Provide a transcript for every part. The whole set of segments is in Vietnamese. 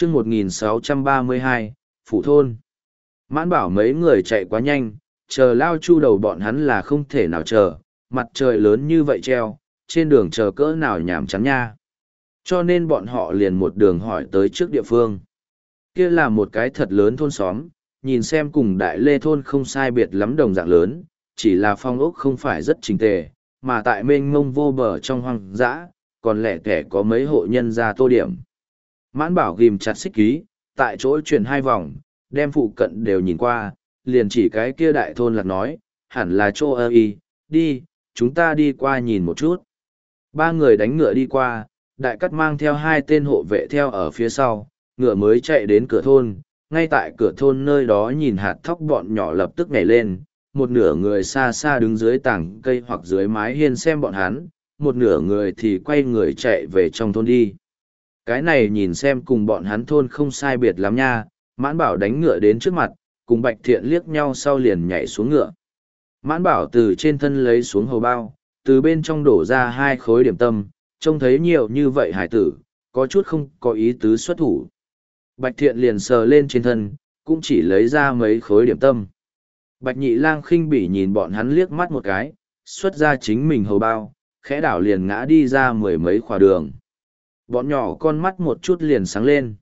chương 1632, Phủ Thôn. Mãn bảo mấy người chạy quá nhanh, chờ lao chu đầu bọn hắn là không thể nào chờ, mặt trời lớn như vậy treo, trên đường chờ cỡ nào nhàm chán nha. Cho nên bọn họ liền một đường hỏi tới trước địa phương. Kia là một cái thật lớn thôn xóm, nhìn xem cùng đại lê thôn không sai biệt lắm đồng dạng lớn, chỉ là phong ốc không phải rất chỉnh tề, mà tại mênh mông vô bờ trong hoang dã, còn lẻ tẻ có mấy hộ nhân ra tô điểm. Mãn bảo ghim chặt xích ký, tại chỗ chuyển 2 vòng, đem phụ cận đều nhìn qua, liền chỉ cái kia đại thôn lạc nói, hẳn là chỗ ơ y, đi, chúng ta đi qua nhìn một chút. 3 người đánh ngựa đi qua, đại cắt mang theo 2 tên hộ vệ theo ở phía sau, ngựa mới chạy đến cửa thôn, ngay tại cửa thôn nơi đó nhìn hạt thóc bọn nhỏ lập tức nhảy lên, một nửa người xa xa đứng dưới tảng cây hoặc dưới mái hiên xem bọn hắn, một nửa người thì quay người chạy về trong thôn đi. Cái này nhìn xem cùng bọn hắn thôn không sai biệt lắm nha, mãn bảo đánh ngựa đến trước mặt, cùng bạch thiện liếc nhau sau liền nhảy xuống ngựa. Mãn bảo từ trên thân lấy xuống hầu bao, từ bên trong đổ ra 2 khối điểm tâm, trông thấy nhiều như vậy hải tử, có chút không có ý tứ xuất thủ. Bạch thiện liền sờ lên trên thân, cũng chỉ lấy ra mấy khối điểm tâm. Bạch nhị lang khinh bỉ nhìn bọn hắn liếc mắt một cái, xuất ra chính mình hầu bao, khẽ đảo liền ngã đi ra 10 mấy khỏa đường. Bọn nhỏ con mắt một chút liền sáng lên.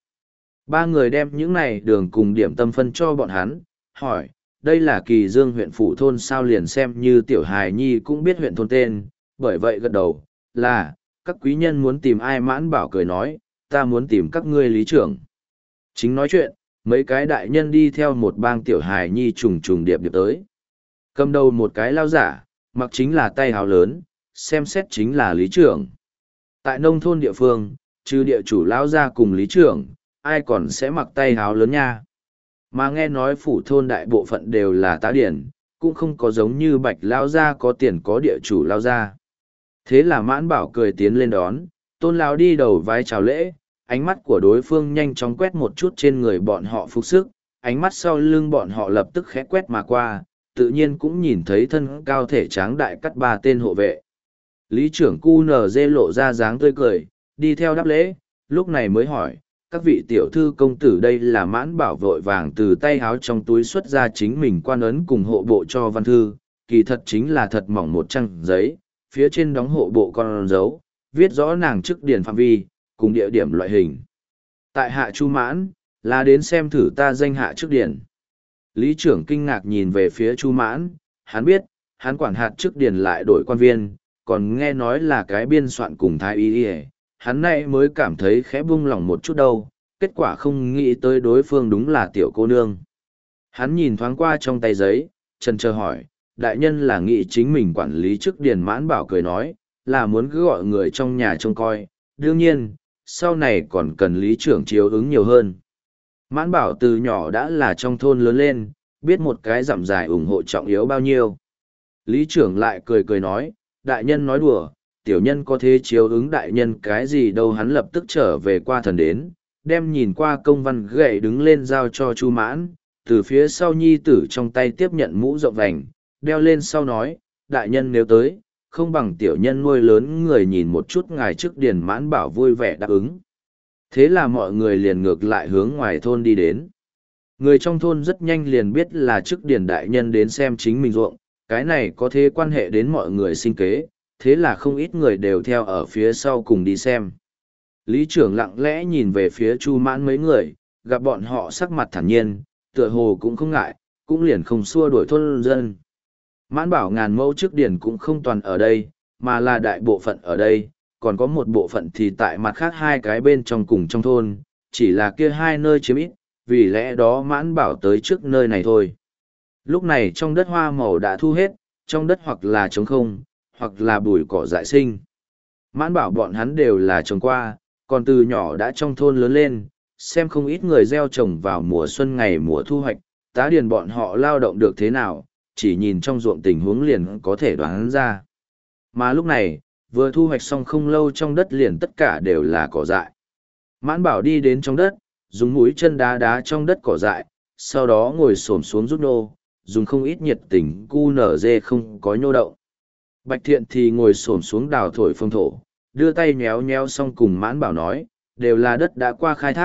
3 người đem những này đường cùng điểm tâm phân cho bọn hắn, hỏi, đây là Kỳ Dương huyện phủ thôn sao, liền xem như tiểu hài nhi cũng biết huyện thôn tên, bởi vậy gật đầu, là, các quý nhân muốn tìm ai. Mãn bảo cười nói, ta muốn tìm các ngươi lý trưởng. Chính nói chuyện, mấy cái đại nhân đi theo một bang tiểu hài nhi trùng trùng điệp điệp tới. Cầm đầu một cái lao giả, mặc chính là tay hào lớn, xem xét chính là lý trưởng. Tại nông thôn địa phương, trừ địa chủ lão gia cùng lý trưởng, ai còn sẽ mặc tay háo lớn nha. Mà nghe nói phủ thôn đại bộ phận đều là tá điển, cũng không có giống như bạch lão gia có tiền có địa chủ lão gia. Thế là mãn bảo cười tiến lên đón, tôn lão đi đầu vái chào lễ, ánh mắt của đối phương nhanh chóng quét một chút trên người bọn họ phục sức, ánh mắt sau lưng bọn họ lập tức khẽ quét mà qua, tự nhiên cũng nhìn thấy thân cao thể tráng đại cắt 3 tên hộ vệ. Lý trưởng cu nở dê lộ ra dáng tươi cười, đi theo đáp lễ, lúc này mới hỏi, các vị tiểu thư công tử, đây là mãn bảo vội vàng từ tay háo trong túi xuất ra chính mình quan ấn cùng hộ bộ cho văn thư, kỳ thật chính là thật mỏng một trang giấy, phía trên đóng hộ bộ con dấu, viết rõ nàng chức điền phạm vi, cùng địa điểm loại hình. Tại hạ Chu Mãn, là đến xem thử ta danh hạ chức điền. Lý trưởng kinh ngạc nhìn về phía Chu Mãn, hắn biết, hắn quản hạt chức điền lại đổi quan viên, còn nghe nói là cái biên soạn cùng thái y y, hắn nay mới cảm thấy khẽ buông lòng một chút đâu, kết quả không nghĩ tới đối phương đúng là tiểu cô nương. Hắn nhìn thoáng qua trong tay giấy, chần chờ hỏi, đại nhân là nghĩ chính mình quản lý chức điền. Mãn bảo cười nói, là muốn cứ gọi người trong nhà trông coi, đương nhiên, sau này còn cần lý trưởng chiếu ứng nhiều hơn. Mãn bảo từ nhỏ đã là trong thôn lớn lên, biết một cái dặm dài ủng hộ trọng yếu bao nhiêu. Lý trưởng lại cười cười nói, đại nhân nói đùa, tiểu nhân có thế chiếu ứng đại nhân cái gì đâu. Hắn lập tức trở về qua thần đến, đem nhìn qua công văn gậy đứng lên giao cho Chu Mãn, từ phía sau nhi tử trong tay tiếp nhận mũ rộng vành, đeo lên sau nói, đại nhân nếu tới, không bằng tiểu nhân nuôi lớn người nhìn một chút ngài trước điền. Mãn bảo vui vẻ đáp ứng. Thế là mọi người liền ngược lại hướng ngoài thôn đi đến. Người trong thôn rất nhanh liền biết là trước điền đại nhân đến xem chính mình ruộng, cái này có thế quan hệ đến mọi người sinh kế, thế là không ít người đều theo ở phía sau cùng đi xem. Lý trưởng lặng lẽ nhìn về phía Chu Mãn mấy người, gặp bọn họ sắc mặt thản nhiên, tựa hồ cũng không ngại, cũng liền không xua đuổi thôn dân. Mãn bảo ngàn mẫu trước điển cũng không toàn ở đây, mà là đại bộ phận ở đây, còn có một bộ phận thì tại mặt khác 2 cái bên trong cùng trong thôn, chỉ là kia 2 nơi chiếm ít, vì lẽ đó mãn bảo tới trước nơi này thôi. Lúc này trong đất hoa màu đã thu hết, trong đất hoặc là trống không, hoặc là bụi cỏ dại sinh. Mãn bảo bọn hắn đều là trồng qua, còn từ nhỏ đã trong thôn lớn lên, xem không ít người gieo trồng vào mùa xuân ngày mùa thu hoạch, tá điền bọn họ lao động được thế nào, chỉ nhìn trong ruộng tình huống liền có thể đoán ra. Mà lúc này, vừa thu hoạch xong không lâu trong đất liền tất cả đều là cỏ dại. Mãn bảo đi đến trong đất, dùng mũi chân đá đá trong đất cỏ dại, sau đó ngồi xổm xuống rút nô, dùng không ít nhiệt tình cu nở dê không có nhô động. Bạch thiện thì ngồi xổm xuống đào thổi phong thổ, đưa tay nhéo nhéo xong cùng mãn bảo nói, đều là đất đã qua khai thác,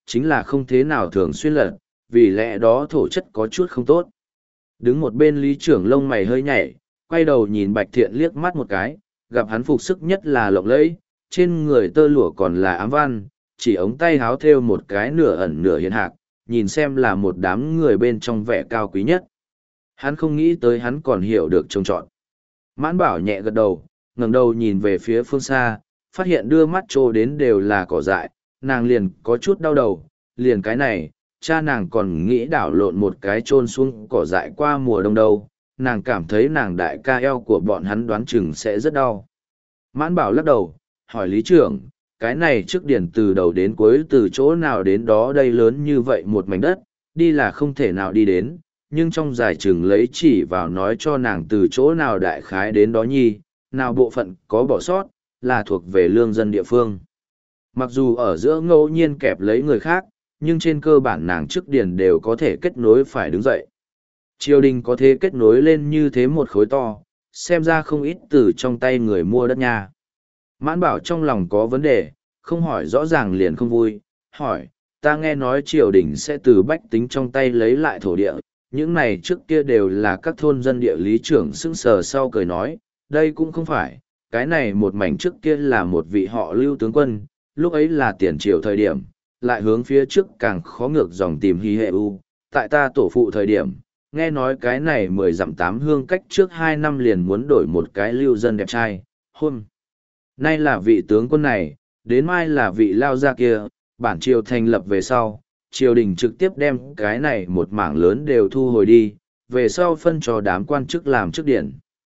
chính là không thế nào thường xuyên lật, vì lẽ đó thổ chất có chút không tốt. Đứng một bên lý trưởng lông mày hơi nhảy, quay đầu nhìn Bạch Thiện liếc mắt một cái, gặp hắn phục sức nhất là lộng lẫy, trên người tơ lụa còn là ám văn, chỉ ống tay háo thêu một cái nửa ẩn nửa hiện hạc, nhìn xem là một đám người bên trong vẻ cao quý nhất. Hắn không nghĩ tới hắn còn hiểu được trông trọn. Mãn Bảo nhẹ gật đầu, ngẩng đầu nhìn về phía phương xa, phát hiện đưa mắt trô đến đều là cỏ dại, nàng liền có chút đau đầu, liền cái này, cha nàng còn nghĩ đảo lộn một cái chôn xuống cỏ dại qua mùa đông đâu, nàng cảm thấy nàng đại ca eo của bọn hắn đoán chừng sẽ rất đau. Mãn Bảo lắc đầu, hỏi lý trưởng, cái này trước điển từ đầu đến cuối từ chỗ nào đến đó đây lớn như vậy một mảnh đất, đi là không thể nào đi đến, nhưng trong giải chừng lấy chỉ vào nói cho nàng từ chỗ nào đại khái đến đó nhi, nào bộ phận có bỏ sót, là thuộc về lương dân địa phương. Mặc dù ở giữa ngẫu nhiên kẹp lấy người khác, nhưng trên cơ bản nàng trước điển đều có thể kết nối phải đứng dậy. Triều đình có thể kết nối lên như thế một khối to, xem ra không ít từ trong tay người mua đất nha. Mãn Bảo trong lòng có vấn đề, không hỏi rõ ràng liền không vui, hỏi, ta nghe nói triều đình sẽ từ bách tính trong tay lấy lại thổ địa, những này trước kia đều là các thôn dân địa lý trưởng sững sờ sau cười nói, đây cũng không phải, cái này một mảnh trước kia là một vị họ Lưu tướng quân, lúc ấy là tiền triều thời điểm, lại hướng phía trước càng khó ngược dòng tìm hy hệ u, tại ta tổ phụ thời điểm, nghe nói cái này 10 dặm 8 hương cách trước 2 năm liền muốn đổi một cái lưu dân đẹp trai, hôm nay là vị tướng quân này, đến mai là vị lao gia kia, bản triều thành lập về sau, triều đình trực tiếp đem cái này một mảng lớn đều thu hồi đi, về sau phân cho đám quan chức làm chức điển.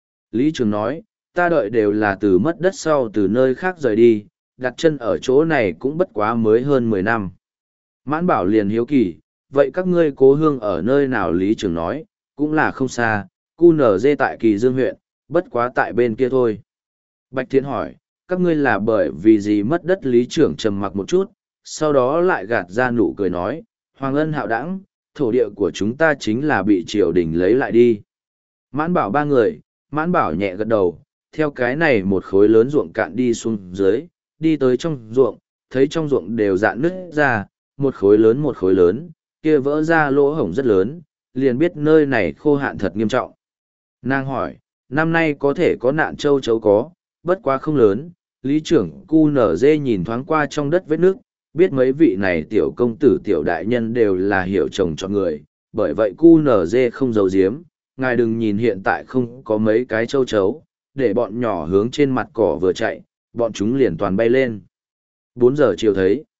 Lý Trường nói, ta đợi đều là từ mất đất sau từ nơi khác rời đi, đặt chân ở chỗ này cũng bất quá mới hơn 10 năm. Mãn Bảo liền hiếu kỳ, vậy các ngươi cố hương ở nơi nào? Lý Trường nói, cũng là không xa, cu nở dê tại Kỳ Dương huyện, bất quá tại bên kia thôi. Bạch Thiện hỏi, các ngươi là bởi vì gì mất đất? Lý Trưởng trầm mặc một chút, sau đó lại gạt ra nụ cười nói, Hoàng ân hạo đẳng, thổ địa của chúng ta chính là bị triều đình lấy lại đi. Mãn Bảo ba người, Mãn Bảo nhẹ gật đầu, theo cái này một khối lớn ruộng cạn đi xuống dưới, đi tới trong ruộng, thấy trong ruộng đều dạn nứt ra, một khối lớn, kia vỡ ra lỗ hổng rất lớn, liền biết nơi này khô hạn thật nghiêm trọng. Nàng hỏi, năm nay có thể có nạn châu chấu có, bất quá không lớn, Lý Trưởng cu nở dê nhìn thoáng qua trong đất vết nước, biết mấy vị này tiểu công tử tiểu đại nhân đều là hiểu chồng cho người, bởi vậy cu nở dê không giấu giếm, ngài đừng nhìn hiện tại không có mấy cái châu chấu, để bọn nhỏ hướng trên mặt cỏ vừa chạy, bọn chúng liền toàn bay lên. 4 giờ chiều thấy.